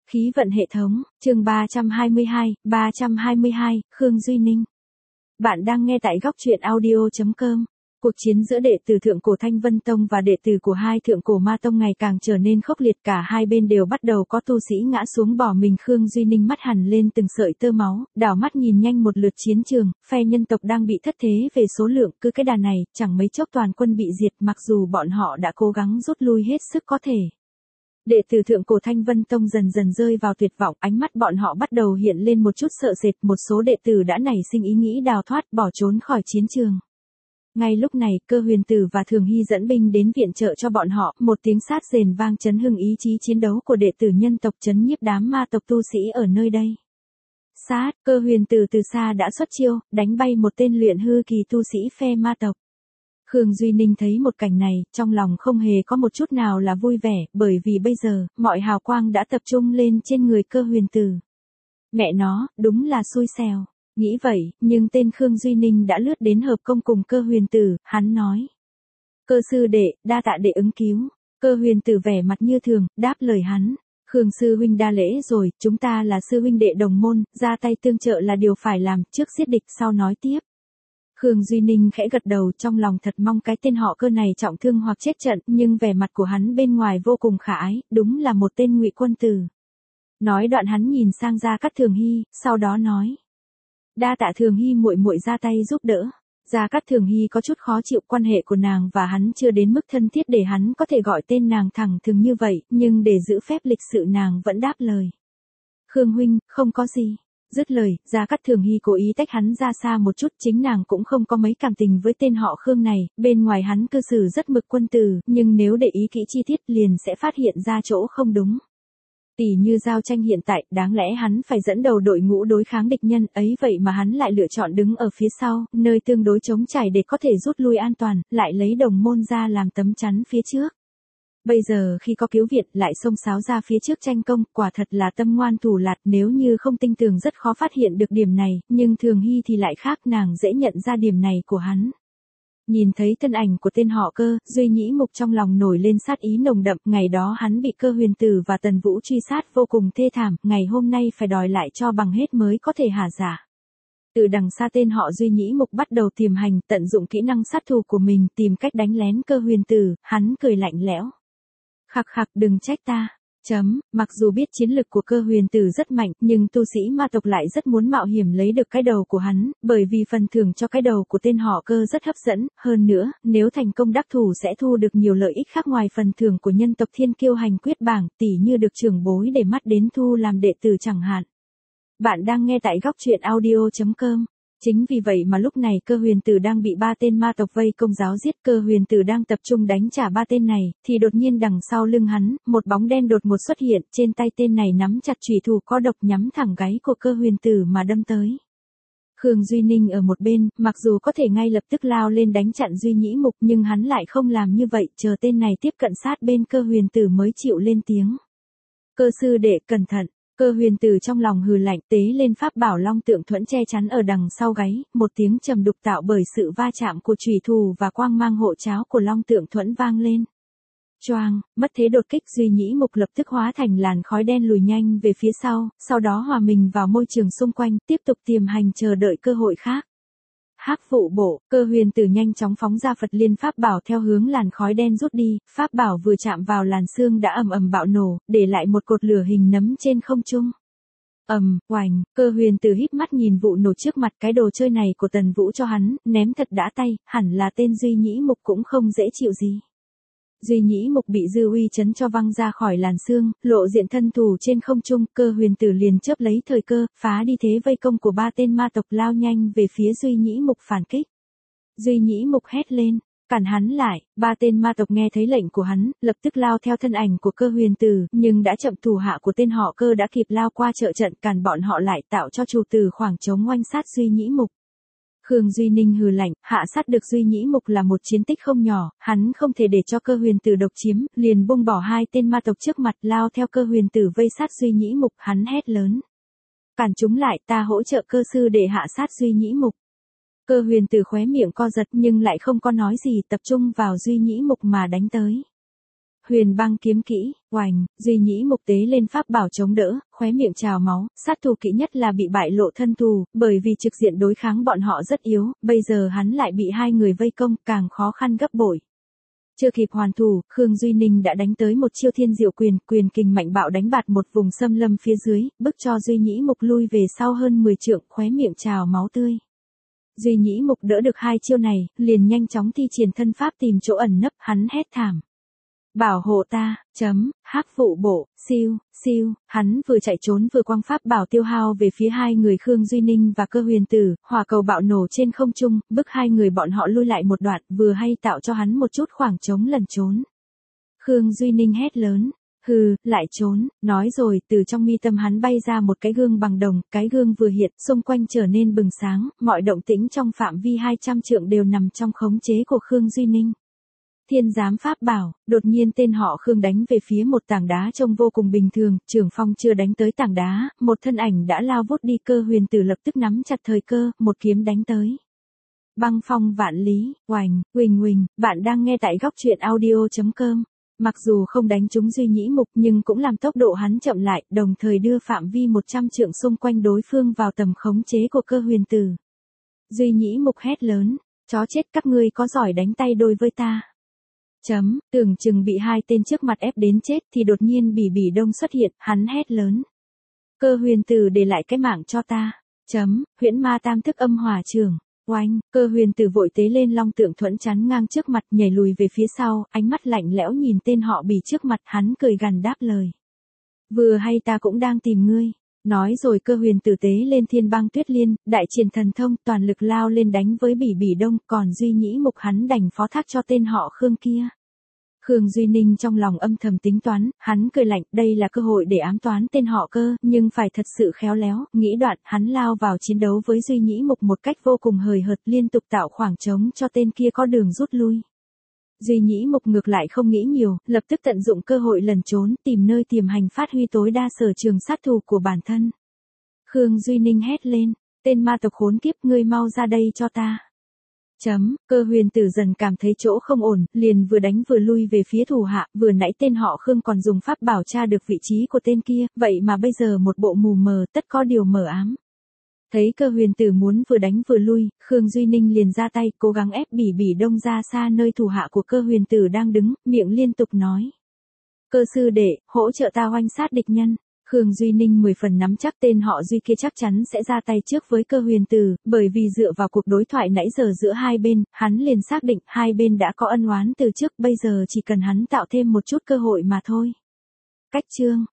Khí vận hệ thống, chương 322, Khương Duy Ninh. Bạn đang nghe tại góc truyện audio.com. Cuộc chiến giữa đệ tử Thượng Cổ Thanh Vân Tông và đệ tử của hai Thượng Cổ Ma Tông ngày càng trở nên khốc liệt, cả hai bên đều bắt đầu có tu sĩ ngã xuống bỏ mình. Khương Duy Ninh mắt hằn lên từng sợi tơ máu, đảo mắt nhìn nhanh một lượt chiến trường, phe nhân tộc đang bị thất thế về số lượng, cứ cái đà này, chẳng mấy chốc toàn quân bị diệt, mặc dù bọn họ đã cố gắng rút lui hết sức có thể. Đệ tử Thượng Cổ Thanh Vân Tông dần dần rơi vào tuyệt vọng, ánh mắt bọn họ bắt đầu hiện lên một chút sợ sệt, một số đệ tử đã nảy sinh ý nghĩ đào thoát, bỏ trốn khỏi chiến trường. Ngay lúc này, Cơ Huyền Tử và Thường Hy dẫn binh đến viện trợ cho bọn họ, một tiếng sát rền vang chấn hưng ý chí chiến đấu của đệ tử nhân tộc, chấn nhiếp đám ma tộc tu sĩ ở nơi đây. Sát, Cơ Huyền Tử từ xa đã xuất chiêu, đánh bay một tên luyện hư kỳ tu sĩ phe ma tộc. Khương Duy Ninh thấy một cảnh này, trong lòng không hề có một chút nào là vui vẻ, bởi vì bây giờ, mọi hào quang đã tập trung lên trên người Cơ Huyền Tử. Mẹ nó, đúng là xui xẻo. Nghĩ vậy, nhưng tên Khương Duy Ninh đã lướt đến hợp công cùng Cơ Huyền Tử, hắn nói. Cơ sư đệ, đa tạ đệ ứng cứu. Cơ Huyền Tử vẻ mặt như thường, đáp lời hắn. Khương sư huynh đa lễ rồi, chúng ta là sư huynh đệ đồng môn, ra tay tương trợ là điều phải làm, trước giết địch sau nói tiếp. Khương Duy Ninh khẽ gật đầu, trong lòng thật mong cái tên họ Cơ này trọng thương hoặc chết trận, nhưng vẻ mặt của hắn bên ngoài vô cùng khả ái, đúng là một tên ngụy quân tử. Nói đoạn hắn nhìn sang Gia Cát Thường Hy, sau đó nói. Đa tạ Thường Hy muội muội ra tay giúp đỡ. Gia Cát Thường Hy có chút khó chịu, quan hệ của nàng và hắn chưa đến mức thân thiết để hắn có thể gọi tên nàng thẳng thừng như vậy, nhưng để giữ phép lịch sự nàng vẫn đáp lời. Khương huynh, không có gì. Dứt lời, Gia Cát Thường Hy cố ý tách hắn ra xa một chút, chính nàng cũng không có mấy cảm tình với tên họ Khương này, bên ngoài hắn cư xử rất mực quân tử, nhưng nếu để ý kỹ chi tiết liền sẽ phát hiện ra chỗ không đúng. Tỷ như giao tranh hiện tại, đáng lẽ hắn phải dẫn đầu đội ngũ đối kháng địch nhân, ấy vậy mà hắn lại lựa chọn đứng ở phía sau, nơi tương đối trống trải để có thể rút lui an toàn, lại lấy đồng môn ra làm tấm chắn phía trước. Bây giờ khi có cứu viện lại xông xáo ra phía trước tranh công, quả thật là tâm ngoan thủ lạt, nếu như không tinh tường rất khó phát hiện được điểm này, nhưng Thường Hy thì lại khác, nàng dễ nhận ra điểm này của hắn. Nhìn thấy thân ảnh của tên họ Cơ, Duy Nhĩ Mục trong lòng nổi lên sát ý nồng đậm, ngày đó hắn bị Cơ Huyền Tử và Tần Vũ truy sát vô cùng thê thảm, ngày hôm nay phải đòi lại cho bằng hết mới có thể hả dạ. Từ đằng xa tên họ Duy Nhĩ Mục bắt đầu tiềm hành, tận dụng kỹ năng sát thủ của mình, tìm cách đánh lén Cơ Huyền Tử, hắn cười lạnh lẽo. Khặc khặc, đừng trách ta. Mặc dù biết chiến lực của Cơ Huyền Tử rất mạnh, nhưng tu sĩ ma tộc lại rất muốn mạo hiểm lấy được cái đầu của hắn, bởi vì phần thưởng cho cái đầu của tên họ Cơ rất hấp dẫn, hơn nữa, nếu thành công đắc thủ sẽ thu được nhiều lợi ích khác ngoài phần thưởng của nhân tộc Thiên Kiêu Hành Quyết bảng, tỉ như được trưởng bối để mắt đến thu làm đệ tử chẳng hạn. Bạn đang nghe tại góc truyện audio.com. Chính vì vậy mà lúc này Cơ Huyền Tử đang bị ba tên ma tộc vây công giáo giết. Cơ Huyền Tử đang tập trung đánh trả ba tên này, thì đột nhiên đằng sau lưng hắn, một bóng đen đột ngột xuất hiện, trên tay tên này nắm chặt chùy thủ có độc nhắm thẳng gáy của Cơ Huyền Tử mà đâm tới. Khương Duy Ninh ở một bên, mặc dù có thể ngay lập tức lao lên đánh chặn Duy Nhĩ Mục, nhưng hắn lại không làm như vậy, chờ tên này tiếp cận sát bên Cơ Huyền Tử mới chịu lên tiếng. Cơ sư đệ, cẩn thận. Cơ Huyền Tử trong lòng hừ lạnh, tế lên pháp bảo Long Tượng Thuẫn che chắn ở đằng sau gáy, một tiếng trầm đục tạo bởi sự va chạm của chùy thủ và quang mang hộ cháo của Long Tượng Thuẫn vang lên. Choang, mất thế đột kích, Duy Nhĩ Mục lập tức hóa thành làn khói đen lùi nhanh về phía sau đó hòa mình vào môi trường xung quanh, tiếp tục tiềm hành chờ đợi cơ hội khác. Hắc vụ bộ, Cơ Huyền Tử nhanh chóng phóng ra Phật Liên pháp bảo theo hướng làn khói đen rút đi, pháp bảo vừa chạm vào làn xương đã ầm ầm bạo nổ, để lại một cột lửa hình nấm trên không trung. Oành, Cơ Huyền Tử híp mắt nhìn vụ nổ trước mặt, cái đồ chơi này của Tần Vũ cho hắn, ném thật đã tay, hẳn là tên Duy Nhĩ Mục cũng không dễ chịu gì. Duy Nhĩ Mục bị dư uy chấn cho văng ra khỏi làn xương, lộ diện thân thủ trên không trung, Cơ Huyền Tử liền chớp lấy thời cơ, phá đi thế vây công của ba tên ma tộc, lao nhanh về phía Duy Nhĩ Mục phản kích. Duy Nhĩ Mục hét lên, cản hắn lại, ba tên ma tộc nghe thấy lệnh của hắn, lập tức lao theo thân ảnh của Cơ Huyền Tử, nhưng đã chậm, thủ hạ của tên họ Cơ đã kịp lao qua trợ trận cản bọn họ lại, tạo cho chủ tử khoảng trống oanh sát Duy Nhĩ Mục. Khương Duy Ninh hừ lạnh, hạ sát được Duy Nhĩ Mục là một chiến tích không nhỏ, hắn không thể để cho Cơ Huyền Tử độc chiếm, liền buông bỏ hai tên ma tộc trước mặt, lao theo Cơ Huyền Tử vây sát Duy Nhĩ Mục, hắn hét lớn. Cản chúng lại, ta hỗ trợ Cơ sư để hạ sát Duy Nhĩ Mục. Cơ Huyền Tử khóe miệng co giật nhưng lại không có nói gì, tập trung vào Duy Nhĩ Mục mà đánh tới. Huyền băng kiếm kỹ, oành, Duy Nhĩ Mục tế lên pháp bảo chống đỡ, khóe miệng trào máu, sát thủ kỹ nhất là bị bại lộ thân thù, bởi vì trực diện đối kháng bọn họ rất yếu, bây giờ hắn lại bị hai người vây công, càng khó khăn gấp bội. Chưa kịp hoàn thủ, Khương Duy Ninh đã đánh tới một chiêu thiên diệu quyền, quyền kình mạnh bạo đánh bạt một vùng xâm lâm phía dưới, bức cho Duy Nhĩ Mục lui về sau hơn 10 trượng, khóe miệng trào máu tươi. Duy Nhĩ Mục đỡ được hai chiêu này, liền nhanh chóng thi triển thân pháp tìm chỗ ẩn nấp, hắn hét thảm. Bảo hộ ta, hắc vụ bộ, siêu, siêu, hắn vừa chạy trốn vừa quăng pháp bảo tiêu hao về phía hai người Khương Duy Ninh và Cơ Huyền Tử, hỏa cầu bạo nổ trên không trung, bức hai người bọn họ lui lại một đoạn, vừa hay tạo cho hắn một chút khoảng trống lẩn trốn. Khương Duy Ninh hét lớn. Hừ, lại trốn, nói rồi, từ trong mi tâm hắn bay ra một cái gương bằng đồng, cái gương vừa hiện, xung quanh trở nên bừng sáng, mọi động tĩnh trong phạm vi 200 trượng đều nằm trong khống chế của Khương Duy Ninh. Thiên giám pháp bảo, đột nhiên tên họ Khương đánh về phía một tảng đá trông vô cùng bình thường, Trường Phong chưa đánh tới tảng đá, một thân ảnh đã lao vút đi. Cơ Huyền Tử lập tức nắm chặt thời cơ, một kiếm đánh tới. Băng phong vạn lý, oành, huỳnh, bạn đang nghe tại góc truyện audio.com. Mặc dù không đánh trúng Duy Nhĩ Mục nhưng cũng làm tốc độ hắn chậm lại, đồng thời đưa phạm vi 100 trượng xung quanh đối phương vào tầm khống chế của Cơ Huyền Tử. Duy Nhĩ Mục hét lớn, chó chết, các ngươi có giỏi đánh tay đôi với ta. Tưởng chừng bị hai tên trước mặt ép đến chết thì đột nhiên Bỉ Bỉ Đông xuất hiện, hắn hét lớn. Cơ Huyền Tử để lại cái mạng cho ta. Huyễn ma tam thức âm hỏa trường. Oanh, Cơ Huyền Tử vội tế lên long tượng thuẫn chắn ngang trước mặt, nhảy lùi về phía sau, ánh mắt lạnh lẽo nhìn tên họ Bỉ trước mặt, hắn cười gằn đáp lời. Vừa hay ta cũng đang tìm ngươi. Nói rồi Cơ Huyền Tử tế lên thiên băng tuyết liên, đại triển thần thông, toàn lực lao lên đánh với Bỉ Bỉ Đông, còn Duy Nhĩ Mục hắn đành phó thác cho tên họ Khương kia. Khương Duy Ninh trong lòng âm thầm tính toán, hắn cười lạnh, đây là cơ hội để ám toán tên họ Cơ, nhưng phải thật sự khéo léo, nghĩ đoạn, hắn lao vào chiến đấu với Duy Nhĩ Mục một cách vô cùng hời hợt, liên tục tạo khoảng trống cho tên kia có đường rút lui. Duy Nhĩ Mục ngược lại không nghĩ nhiều, lập tức tận dụng cơ hội lẩn trốn, tìm nơi tiềm hành phát huy tối đa sở trường sát thủ của bản thân. Khương Duy Ninh hét lên, tên ma tộc khốn kiếp, ngươi mau ra đây cho ta. Cơ Huyền Tử dần cảm thấy chỗ không ổn, liền vừa đánh vừa lui về phía thủ hạ, vừa nãy tên họ Khương còn dùng pháp bảo tra được vị trí của tên kia, vậy mà bây giờ một bộ mù mờ, tất có điều mờ ám. Thấy Cơ Huyền Tử muốn vừa đánh vừa lui, Khương Duy Ninh liền ra tay, cố gắng ép Bỉ Bỉ Đông ra xa nơi thủ hạ của Cơ Huyền Tử đang đứng, miệng liên tục nói. Cơ sư đệ, hỗ trợ ta oanh sát địch nhân. Khương Duy Ninh 10 phần nắm chắc tên họ Duy kia chắc chắn sẽ ra tay trước với Cơ Huyền Tử, bởi vì dựa vào cuộc đối thoại nãy giờ giữa hai bên, hắn liền xác định hai bên đã có ân oán từ trước, bây giờ chỉ cần hắn tạo thêm một chút cơ hội mà thôi. Cách chương